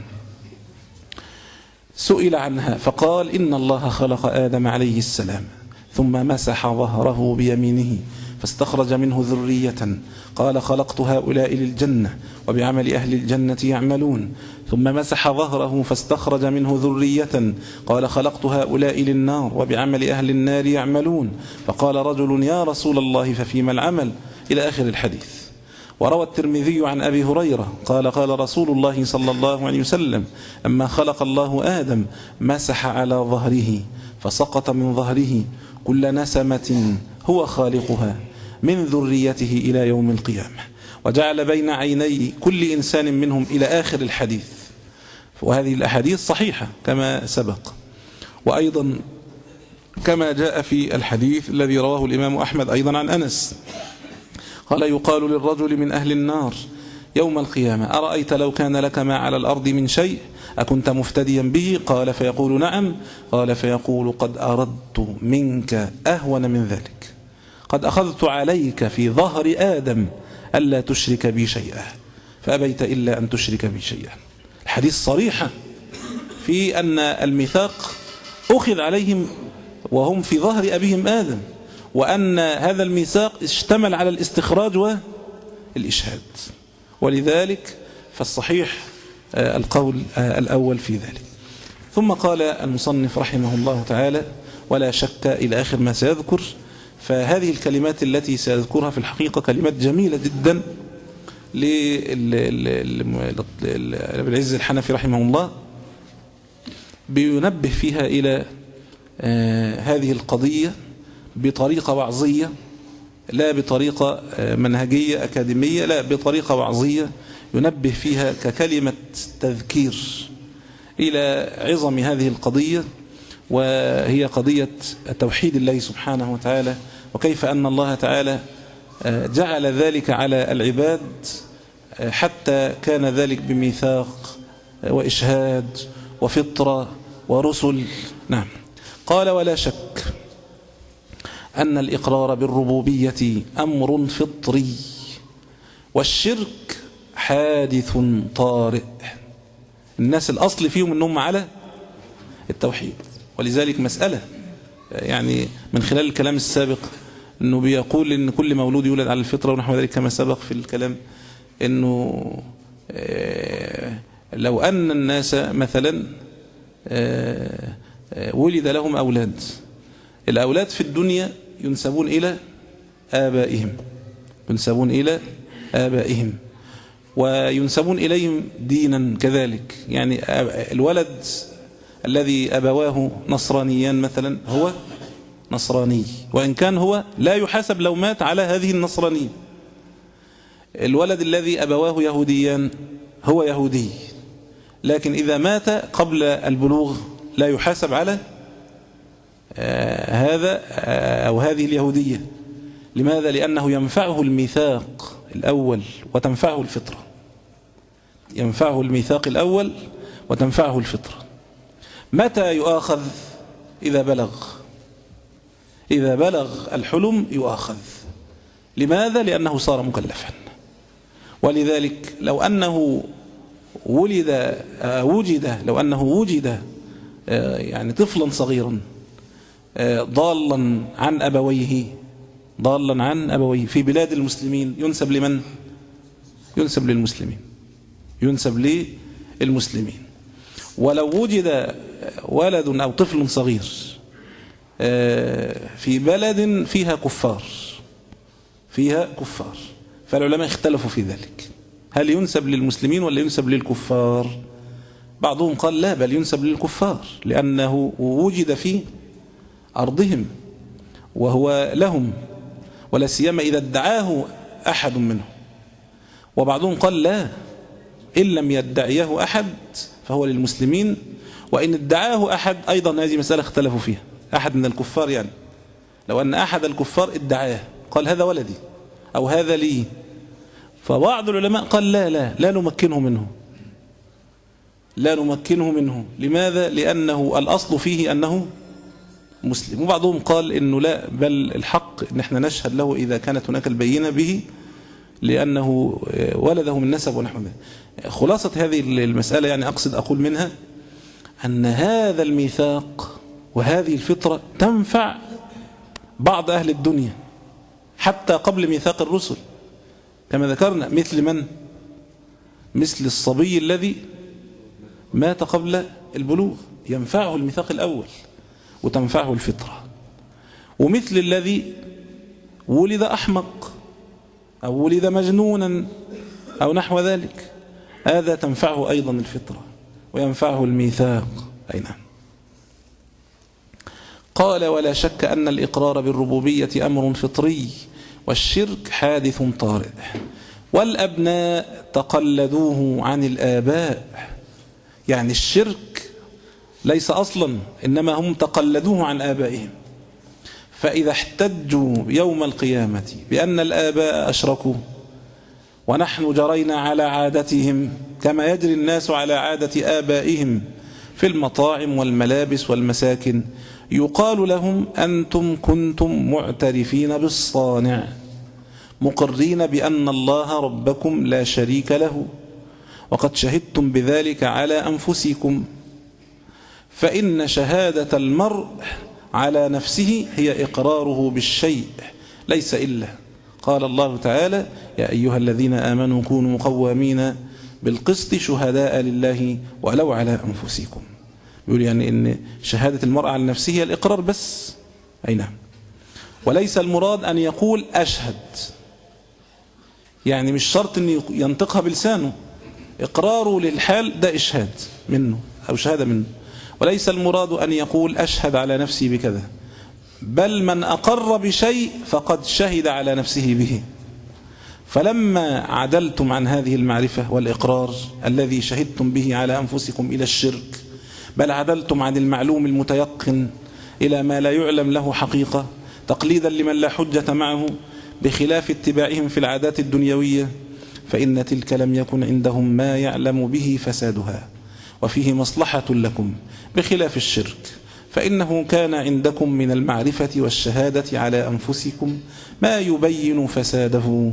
سئل عنها فقال إن الله خلق آدم عليه السلام ثم مسح ظهره بيمينه فاستخرج منه ذرية، قال خلقت هؤلاء للجنة وبعمل أهل الجنة يعملون، ثم مسح ظهره فاستخرج منه ذرية، قال خلقت هؤلاء للنار وبعمل أهل النار يعملون، فقال رجل يا رسول الله ففيما العمل، إلى آخر الحديث. وروى الترمذي عن أبي هريرة قال قال رسول الله صلى الله عليه وسلم لما خلق الله آدم مسح على ظهره فسقط من ظهره كل نسمة هو خالقها من ذريته إلى يوم القيامة، وجعل بين عيني كل إنسان منهم إلى آخر الحديث. وهذه الأحاديث صحيحة كما سبق، وأيضا كما جاء في الحديث الذي رواه الإمام أحمد أيضا عن أنس قال يقال للرجل من أهل النار يوم القيامة أرأيت لو كان لك ما على الأرض من شيء أكنت مفتديا به؟ قال فيقول نعم، قال فيقول قد أردت منك أهون من ذلك، قد أخذت عليك في ظهر آدم ألا تشرك بي شيئا فأبيت إلا أن تشرك بي شيئا. الحديث صريحة في أن الميثاق أخذ عليهم وهم في ظهر أبيهم آدم، وأن هذا الميثاق اشتمل على الاستخراج والإشهاد، ولذلك فالصحيح القول الأول في ذلك. ثم قال المصنف رحمه الله تعالى ولا شك إلى آخر ما سيذكر. فهذه الكلمات التي سيذكرها في الحقيقة كلمات جميلة جدا لابن العز الحنفي رحمه الله، بينبه فيها إلى هذه القضية بطريقة وعظية، لا بطريقة منهجية أكاديمية، لا بطريقة وعظية ينبه فيها ككلمة تذكير إلى عظم هذه القضية، وهي قضية توحيد الله سبحانه وتعالى، وكيف أن الله تعالى جعل ذلك على العباد حتى كان ذلك بميثاق وإشهاد وفطرة ورسل. نعم. قال ولا شك أن الإقرار بالربوبية أمر فطري، والشرك حادث طارئ. الناس الأصل فيهم أنهم على التوحيد. ولذلك مسألة يعني من خلال الكلام السابق أنه بيقول أن كل مولود يولد على الفطرة ونحو ذلك كما سبق في الكلام، أنه لو أن الناس مثلا ولد لهم أولاد، الأولاد في الدنيا ينسبون إلى آبائهم ينسبون إلى آبائهم وينسبون إليهم دينا كذلك. يعني الولد الذي أبواه نصرانيان مثلا هو نصراني، وإن كان هو لا يحاسب لو مات على هذه النصرانية. الولد الذي أبواه يهوديان هو يهودي، لكن إذا مات قبل البلوغ لا يحاسب على آه هذا آه أو هذه اليهودية. لماذا؟ لأنه ينفعه الميثاق الأول وتنفعه الفطرة. ينفعه الميثاق الأول وتنفعه الفطرة. متى يؤاخذ؟ إذا بلغ إذا بلغ الحلم يؤاخذ. لماذا؟ لأنه صار مكلفا. ولذلك لو أنه ولد وجد لو أنه وجد يعني طفلا صغيرا ضالا عن أبويه ضالا عن أبويه في بلاد المسلمين، ينسب لمن؟ ينسب للمسلمين ينسب للمسلمين. ولو وجد ولد أو طفل صغير في بلد فيها كفار فيها كفار فالعلماء اختلفوا في ذلك، هل ينسب للمسلمين ولا ينسب للكفار؟ بعضهم قال لا، بل ينسب للكفار لأنه وجد في أرضهم وهو لهم، ولا سيما إذا ادعاه أحد منهم. وبعضهم قال لا، إن لم يدعيه أحد فهو للمسلمين، وإن ادعاه أحد أيضا هذه مسألة اختلفوا فيها. أحد من الكفار يعني لو أن أحد الكفار ادعاه قال هذا ولدي أو هذا لي، فبعض العلماء قال لا لا لا نمكنه منه لا نمكنه منه لماذا؟ لأنه الأصل فيه أنه مسلم. وبعضهم قال إنه لا، بل الحق إن احنا نشهد له إذا كانت هناك البينة به لأنه ولده من نسب ونحو ذلك. خلاصة هذه المسألة يعني أقصد أقول منها أن هذا الميثاق وهذه الفطرة تنفع بعض أهل الدنيا حتى قبل ميثاق الرسل كما ذكرنا، مثل من؟ مثل الصبي الذي مات قبل البلوغ ينفعه الميثاق الأول وتنفعه الفطرة، ومثل الذي ولد أحمق أو ولد مجنونا أو نحو ذلك، هذا تنفعه أيضا الفطرة وينفعه الميثاق. أي نعم. قال ولا شك أن الإقرار بالربوبية أمر فطري والشرك حادث طارئ، والأبناء تقلدوه عن الآباء. يعني الشرك ليس أصلا، إنما هم تقلدوه عن آبائهم. فإذا احتجوا يوم القيامة بأن الآباء أشركوا ونحن جرينا على عادتهم كما يجري الناس على عادة آبائهم في المطاعم والملابس والمساكن، يقال لهم أنتم كنتم معترفين بالصانع مقرين بأن الله ربكم لا شريك له، وقد شهدتم بذلك على أنفسكم، فإن شهادة المرء على نفسه هي إقراره بالشيء ليس إلا. قال الله تعالى يا أيها الذين آمنوا كونوا قوامين بالقسط شهداء لله ولو على أنفسكم. يقول يعني إن شهادة المرء على نفسه هي الإقرار بس. أي نعم. وليس المراد أن يقول أشهد، يعني مش شرط أن ينطقها بلسانه، إقراره للحال ده إشهاد منه أو شهادة منه. وليس المراد أن يقول أشهد على نفسي بكذا، بل من أقر بشيء فقد شهد على نفسه به. فلما عدلتم عن هذه المعرفة والإقرار الذي شهدتم به على أنفسكم إلى الشرك، بل عدلتم عن المعلوم المتيقن إلى ما لا يعلم له حقيقة تقليدا لمن لا حجة معه، بخلاف اتباعهم في العادات الدنيوية، فإن تلك لم يكن عندهم ما يعلم به فسادها وفيه مصلحة لكم، بخلاف الشرك فإنه كان عندكم من المعرفة والشهادة على أنفسكم ما يبين فساده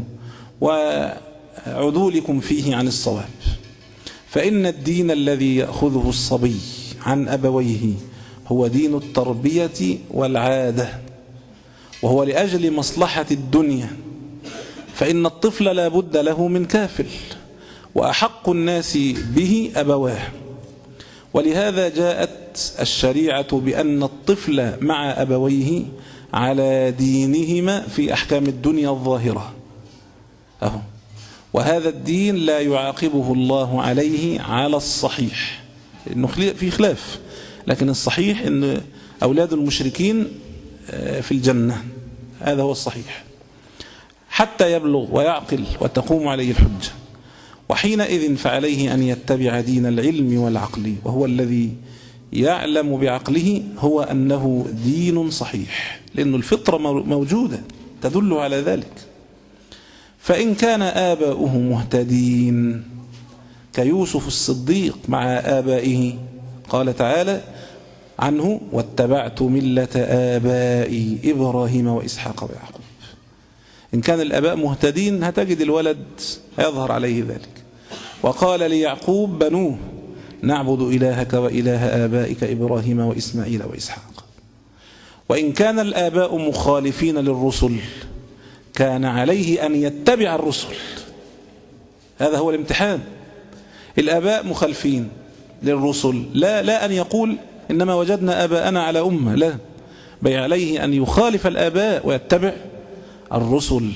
وعدولكم فيه عن الصواب. فإن الدين الذي يأخذه الصبي عن أبويه هو دين التربية والعادة، وهو لأجل مصلحة الدنيا، فإن الطفل لا بد له من كافل، وأحق الناس به أبواه. ولهذا جاءت الشريعة بأن الطفل مع أبويه على دينهما في أحكام الدنيا الظاهرة أهو. وهذا الدين لا يعاقبه الله عليه على الصحيح، إنه في خلاف، لكن الصحيح أن أولاد المشركين في الجنة، هذا هو الصحيح، حتى يبلغ ويعقل وتقوم عليه الحجة. وحينئذ فعليه أن يتبع دين العلم والعقل، وهو الذي يعلم بعقله هو أنه دين صحيح، لأن الفطرة موجودة تدل على ذلك. فإن كان آباؤه مهتدين كيوسف الصديق مع آبائه، قال تعالى عنه: واتبعت ملة آبائي إبراهيم وإسحاق ويعقوب. إن كان الآباء مهتدين هتجد الولد يظهر عليه ذلك. وقال ليعقوب بنوه: نعبد إلهك وإله آبائك إبراهيم وإسماعيل وإسحاق. وإن كان الآباء مخالفين للرسل كان عليه أن يتبع الرسل. هذا هو الامتحان. الآباء مخالفين للرسل، لا لا أن يقول إنما وجدنا آباءنا على أمة، لا، بل عليه أن يخالف الآباء ويتبع الرسل.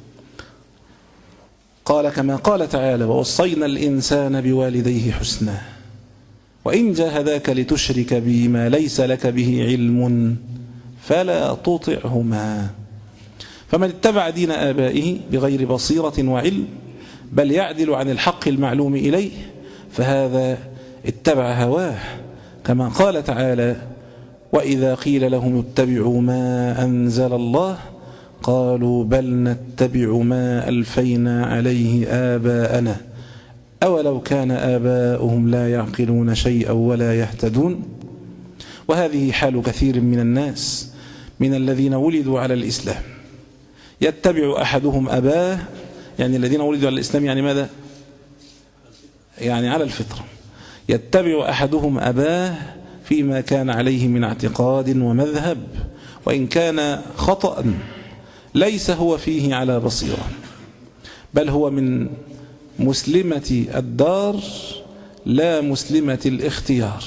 قال كما قال تعالى: ووصينا الإنسان بوالديه حسنا وإن جاهداك لتشرك بي ما ليس لك به علم فلا تطعهما. فمن اتبع دين آبائه بغير بصيرة وعلم بل يعدل عن الحق المعلوم إليه فهذا اتبع هواه، كما قال تعالى: وإذا قيل لهم اتبعوا ما أنزل الله قالوا بل نتبع ما ألفينا عليه آباءنا أولو كان آباؤهم لا يعقلون شيئا ولا يهتدون. وهذه حال كثير من الناس من الذين ولدوا على الإسلام، يتبع أحدهم أباه، يعني الذين ولدوا على الإسلام يعني ماذا؟ يعني على الفطرة. يتبع أحدهم أباه فيما كان عليه من اعتقاد ومذهب، وإن كان خطأ ليس هو فيه على بصيرة، بل هو من مسلمة الدار لا مسلمة الاختيار.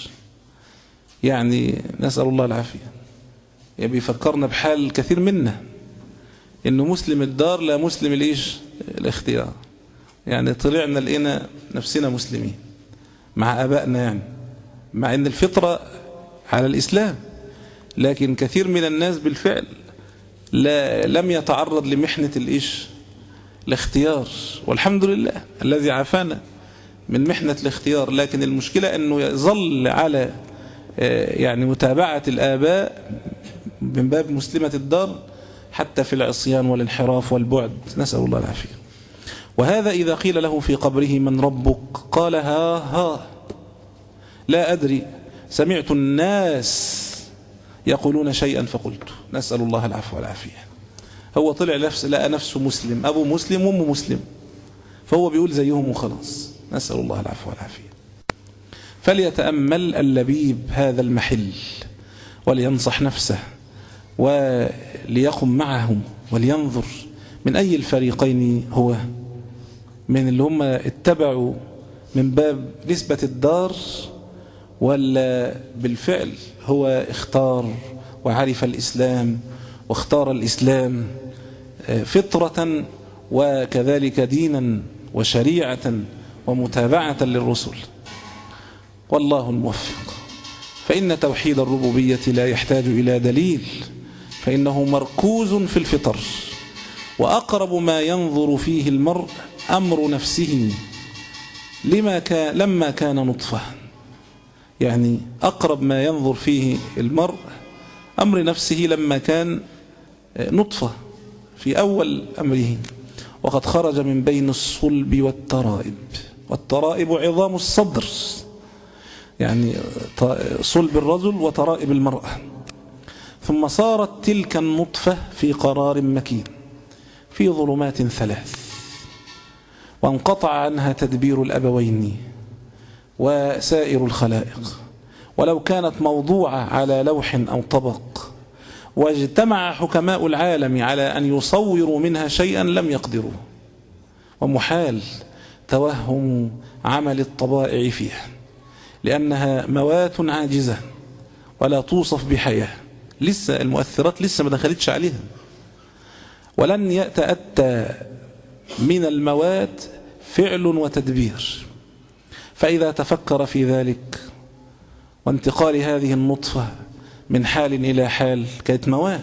يعني نسأل الله العافية. يعني بيفكرنا بحال كثير منا إنه مسلم الدار لا مسلم الإيش الاختيار. يعني طلعنا لقينا نفسنا مسلمين مع أبائنا، يعني مع أن الفطرة على الإسلام، لكن كثير من الناس بالفعل لا لم يتعرض لمحنة الإيش الاختيار، والحمد لله الذي عافانا من محنة الاختيار. لكن المشكلة أنه يظل على يعني متابعة الآباء من باب مسلمة الدار حتى في العصيان والانحراف والبعد، نسأل الله العافية. وهذا إذا قيل له في قبره من ربك قال ها ها لا أدري سمعت الناس يقولون شيئا فقلت، نسأل الله العفو والعافية. هو طلع نفس لقى نفسه مسلم، أبو مسلم وأم مسلم، فهو بيقول زيهم وخلاص، نسأل الله العفو والعافية. فليتأمل اللبيب هذا المحل ولينصح نفسه وليقم معهم ولينظر من أي الفريقين هو، من اللي هم اتبعوا من باب نسبة الدار ولا بالفعل هو اختار وعرف الإسلام واختار الإسلام فطرة وكذلك دينا وشريعة ومتابعة للرسل. والله الموفق. فإن توحيد الربوبية لا يحتاج إلى دليل، فإنه مركوز في الفطر، وأقرب ما ينظر فيه المرء أمر نفسه لما كان لما كان نطفة. يعني أقرب ما ينظر فيه المرء أمر نفسه لما كان نطفة في أول أمره، وقد خرج من بين الصلب والترائب. والترائب عظام الصدر، يعني صلب الرجل وترائب المرأة. ثم صارت تلك النطفة في قرار مكين في ظلمات ثلاث، وانقطع عنها تدبير الأبوين وسائر الخلائق، ولو كانت موضوعة على لوح أو طبق واجتمع حكماء العالم على أن يصوروا منها شيئا لم يقدروا، ومحال توهم عمل الطبائع فيها، لأنها موات عاجزة ولا توصف بحياة، لسه المؤثرات لسه ما دخلتش عليها، ولن يتأتى من الموات فعل وتدبير. فإذا تفكر في ذلك وانتقال هذه النطفة من حال إلى حال، كانت موات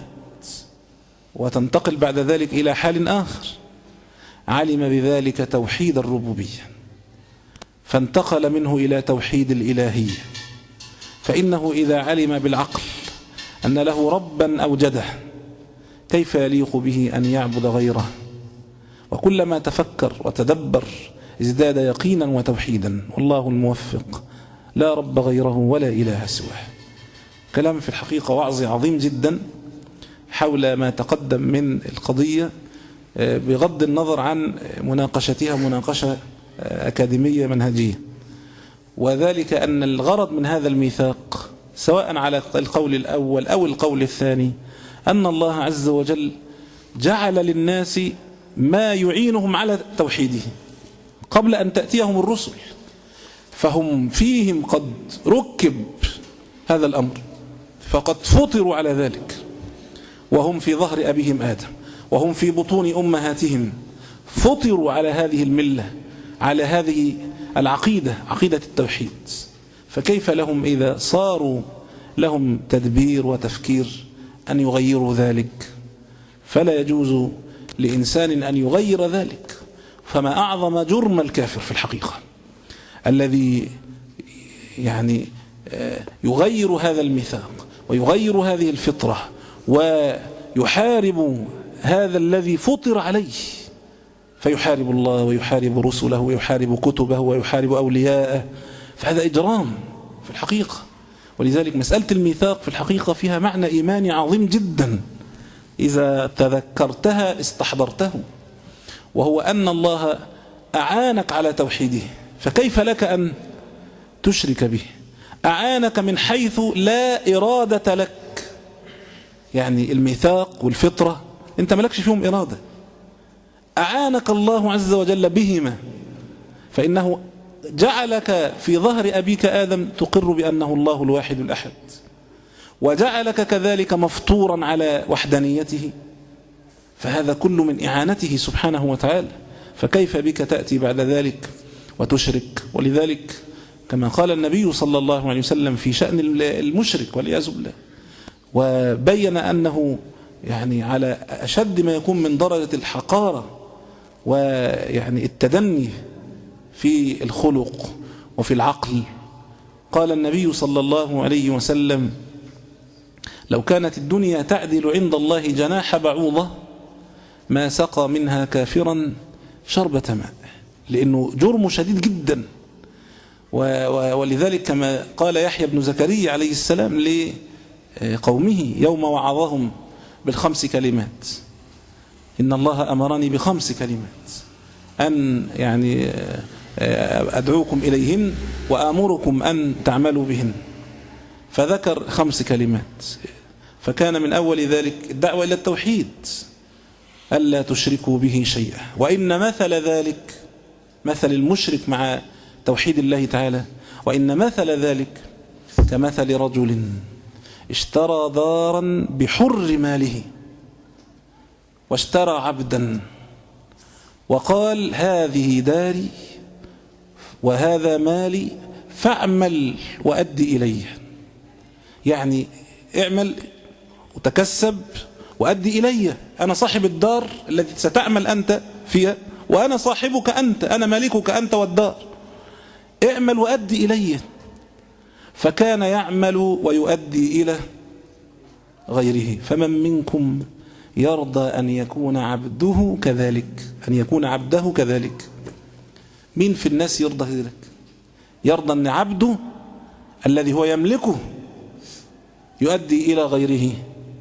وتنتقل بعد ذلك إلى حال آخر، علم بذلك توحيد الربوبية، فانتقل منه إلى توحيد الإلهية. فإنه إذا علم بالعقل أن له ربا أوجده، كيف يليق به أن يعبد غيره؟ وكلما تفكر وتدبر ازداد يقينا وتوحيدا. والله الموفق، لا رب غيره ولا إله سواه. كلام في الحقيقة وعظ عظيم جدا حول ما تقدم من القضية، بغض النظر عن مناقشتها مناقشة أكاديمية منهجية، وذلك أن الغرض من هذا الميثاق سواء على القول الأول أو القول الثاني أن الله عز وجل جعل للناس ما يعينهم على توحيده قبل أن تأتيهم الرسل، فهم فيهم قد ركب هذا الأمر، فقد فطروا على ذلك، وهم في ظهر أبيهم آدم وهم في بطون أمهاتهم فطروا على هذه الملة، على هذه العقيدة، عقيدة التوحيد. فكيف لهم إذا صاروا لهم تدبير وتفكير أن يغيروا ذلك؟ فلا يجوز لإنسان أن يغير ذلك. فما أعظم جرم الكافر في الحقيقة الذي يعني يغير هذا الميثاق ويغير هذه الفطرة ويحارب هذا الذي فطر عليه، فيحارب الله ويحارب رسله ويحارب كتبه ويحارب أولياءه، فهذا إجرام في الحقيقة. ولذلك مسألة الميثاق في الحقيقة فيها معنى إيماني عظيم جدا إذا تذكرتها استحضرته، وهو أن الله أعانك على توحيده، فكيف لك أن تشرك به؟ أعانك من حيث لا إرادة لك، يعني الميثاق والفطرة أنت ملكش فيهم إرادة، أعانك الله عز وجل بهما، فإنه جعلك في ظهر أبيك آدم تقر بأنه الله الواحد الأحد، وجعلك كذلك مفطورا على وحدانيته، فهذا كل من إعانته سبحانه وتعالى. فكيف بك تأتي بعد ذلك وتشرك؟ ولذلك كما قال النبي صلى الله عليه وسلم في شأن المشرك والعياذ بالله، وبين أنه يعني على أشد ما يكون من درجة الحقارة ويعني التدني في الخلق وفي العقل. قال النبي صلى الله عليه وسلم: لو كانت الدنيا تعدل عند الله جناح بعوضة ما سقى منها كافرا شربة ماء، لأنه جرم شديد جدا. ولذلك كما قال يحيى بن زكريا عليه السلام لقومه يوم وعظهم بالخمس كلمات: إن الله أمرني بخمس كلمات أن يعني أدعوكم إليهن وآمركم أن تعملوا بهن، فذكر خمس كلمات، فكان من أول ذلك الدعوة إلى التوحيد، ألا تشركوا به شيئا. وإن مثل ذلك مثل المشرك مع توحيد الله تعالى، وإن مثل ذلك كمثل رجل اشترى دارا بحر ماله واشترى عبدا وقال: هذه داري وهذا مالي فاعمل وأدي إليه، يعني اعمل وتكسب وأدي إلي، أنا صاحب الدار التي ستعمل أنت فيها، وأنا صاحبك أنت، أنا مالكك أنت والدار، اعمل وأدي إلي. فكان يعمل ويؤدي إلى غيره. فمن منكم يرضى أن يكون عبده كذلك، أن يكون عبده كذلك؟ مين في الناس يرضى ذلك؟ يرضى أن عبده الذي هو يملكه يؤدي إلى غيره؟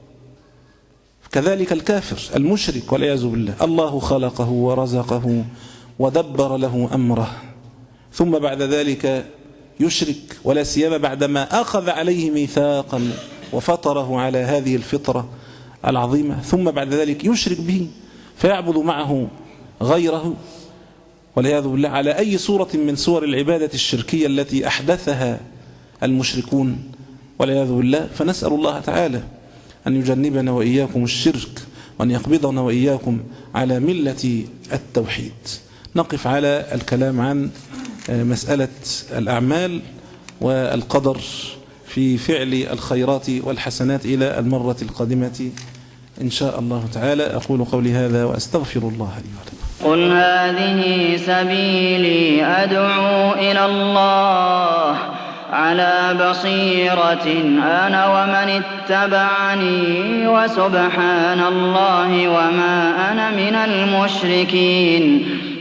كذلك الكافر المشرك والعياذ بالله، الله خلقه ورزقه ودبر له أمره، ثم بعد ذلك يشرك، ولا سيما بعدما أخذ عليه ميثاقا وفطره على هذه الفطرة العظيمة، ثم بعد ذلك يشرك به فيعبد معه غيره والعياذ بالله على أي صورة من صور العبادة الشركية التي أحدثها المشركون والعياذ بالله. فنسأل الله تعالى أن يجنبنا وإياكم الشرك، وأن يقبضنا وإياكم على ملة التوحيد. نقف على الكلام عن مسألة الأعمال والقدر في فعل الخيرات والحسنات إلى المرة القادمة إن شاء الله تعالى. أقول قولي هذا وأستغفر الله لي ولكم. قل هذه سبيلي أدعو إلى الله على بصيرة أنا ومن اتبعني وسبحان الله وما أنا من المشركين.